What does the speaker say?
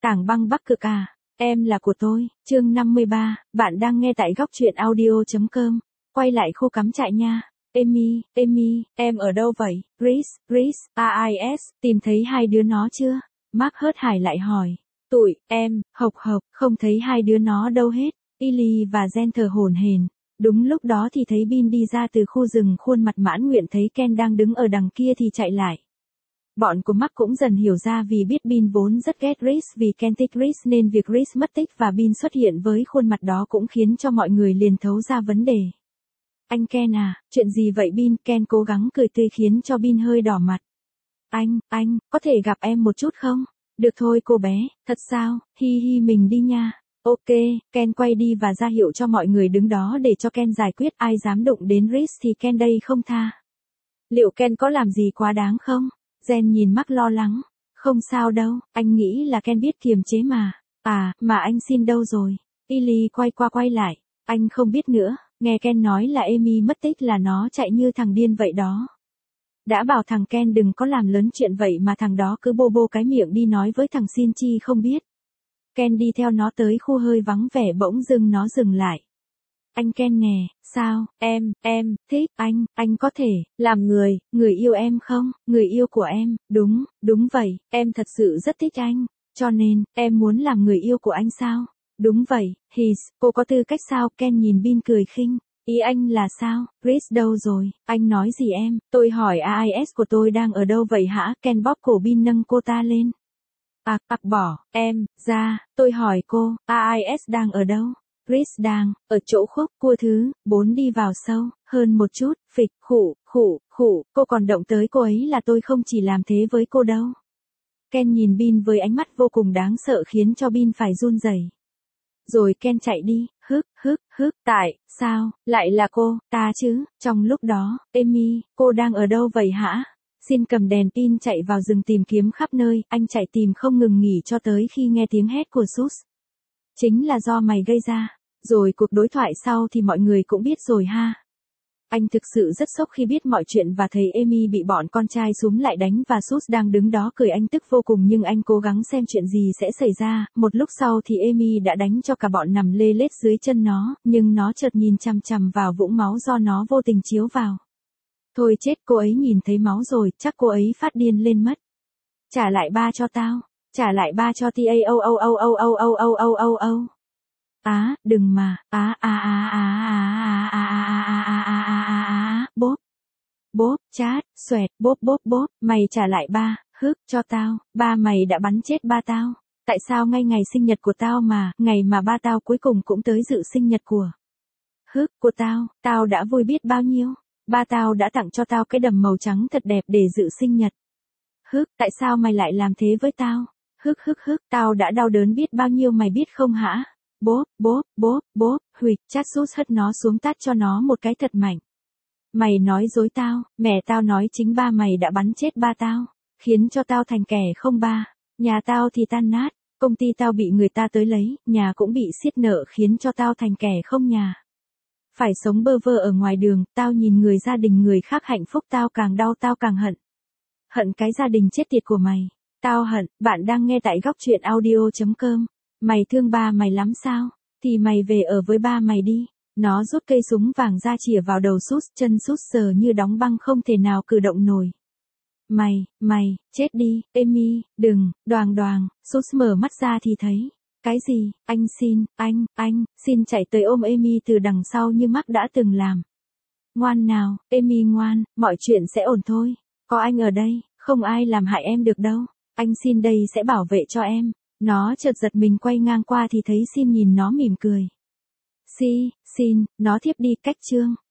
Tảng băng Bắc Cực à, em là của tôi, chương 53, bạn đang nghe tại góc truyện audio.com, quay lại khu cắm trại nha. Amy, em ở đâu vậy? Chris, AIS, tìm thấy hai đứa nó chưa? Mark hớt hải lại hỏi. Tụi, em, hộc, không thấy hai đứa nó đâu hết. Illy và Jen thở hổn hển. Đúng lúc đó thì thấy Bin đi ra từ khu rừng, khuôn mặt mãn nguyện, thấy Ken đang đứng ở đằng kia thì chạy lại. Bọn của Mark cũng dần hiểu ra vì biết Bin vốn rất ghét Chris vì Ken thích Chris nên việc Chris mất tích và Bin xuất hiện với khuôn mặt đó cũng khiến cho mọi người liền thấu ra vấn đề. Anh Ken à, chuyện gì vậy Bin? Ken cố gắng cười tươi khiến cho Bin hơi đỏ mặt. Anh, có thể gặp em một chút không? Được thôi cô bé, thật sao, hi mình đi nha. Ok, Ken quay đi và ra hiệu cho mọi người đứng đó để cho Ken giải quyết, ai dám đụng đến Chris thì Ken đây không tha. Liệu Ken có làm gì quá đáng không? Jen nhìn Mark lo lắng. Không sao đâu, anh nghĩ là Ken biết kiềm chế mà. À, mà anh xin đâu rồi? Illy quay qua quay lại. Anh không biết nữa, nghe Ken nói là Amy mất tích là nó chạy như thằng điên vậy đó. Đã bảo thằng Ken đừng có làm lớn chuyện vậy mà thằng đó cứ bô cái miệng đi nói với thằng Xin Chi không biết. Ken đi theo nó tới khu hơi vắng vẻ, bỗng dưng nó dừng lại. Anh Ken nè, sao, em, thích, anh có thể, làm người yêu em không? Người yêu của em, đúng vậy, em thật sự rất thích anh, cho nên, em muốn làm người yêu của anh sao? Đúng vậy, cô có tư cách sao? Ken nhìn Bin cười khinh. Ý anh là sao? Chris đâu rồi? Anh nói gì em? Tôi hỏi AIS của tôi đang ở đâu vậy hả? Ken bóp cổ Bin nâng cô ta lên. Bỏ, em, ra, tôi hỏi cô, AIS đang ở đâu? Chris đang, ở chỗ khúc cua thứ 4 đi vào sâu, hơn một chút, phịch, khủ, cô còn động tới cô ấy là tôi không chỉ làm thế với cô đâu. Ken nhìn Bin với ánh mắt vô cùng đáng sợ khiến cho Bin phải run rẩy. Rồi Ken chạy đi, tại sao, lại là cô, ta chứ? Trong lúc đó, Amy, cô đang ở đâu vậy hả? Xin cầm đèn pin chạy vào rừng tìm kiếm khắp nơi, anh chạy tìm không ngừng nghỉ cho tới khi nghe tiếng hét của Sus. Chính là do mày gây ra. Rồi cuộc đối thoại sau thì mọi người cũng biết rồi ha. Anh thực sự rất sốc khi biết mọi chuyện và thấy Amy bị bọn con trai xúm lại đánh và Sus đang đứng đó cười, anh tức vô cùng nhưng anh cố gắng xem chuyện gì sẽ xảy ra. Một lúc sau thì Amy đã đánh cho cả bọn nằm lê lết dưới chân nó, nhưng nó chợt nhìn chằm chằm vào vũng máu do nó vô tình chiếu vào. Thôi chết, cô ấy nhìn thấy máu rồi, chắc cô ấy phát điên lên mất. Trả lại ba cho tao, trả lại ba cho tao. Đừng mà, bốp, chát, xoẹt, bốp, mày trả lại ba, cho tao, ba mày đã bắn chết ba tao. Tại sao ngay ngày sinh nhật của tao mà, ngày mà ba tao cuối cùng cũng tới dự sinh nhật của tao đã vui biết bao nhiêu. Ba tao đã tặng cho tao cái đầm màu trắng thật đẹp để dự sinh nhật. Tại sao mày lại làm thế với tao? Tao đã đau đớn biết bao nhiêu mày biết không hả? Bốp, huỵch, chát. Sus hất nó xuống tát cho nó một cái thật mạnh. Mày nói dối tao, mẹ tao nói chính ba mày đã bắn chết ba tao, khiến cho tao thành kẻ không ba. Nhà tao thì tan nát, công ty tao bị người ta tới lấy, nhà cũng bị xiết nợ khiến cho tao thành kẻ không nhà. Phải sống bơ vơ ở ngoài đường, tao nhìn người gia đình người khác hạnh phúc tao càng đau, tao càng hận. Hận cái gia đình chết tiệt của mày. Tao hận. Bạn đang nghe tại góc truyện audio.com. Mày thương ba mày lắm sao? Thì mày về ở với ba mày đi. Nó rút cây súng vàng ra chĩa vào đầu Sus, chân Sus sờ như đóng băng không thể nào cử động nổi. Mày, chết đi, Amy, đừng, đoàng, Sus mở mắt ra thì thấy. Cái gì, anh xin chạy tới ôm Amy từ đằng sau như Mark đã từng làm. Ngoan nào, Amy ngoan, mọi chuyện sẽ ổn thôi. Có anh ở đây, không ai làm hại em được đâu. Anh xin đây sẽ bảo vệ cho em. Nó chợt giật mình quay ngang qua thì thấy Xin nhìn nó mỉm cười. Xin, nó thiếp đi, cách chương.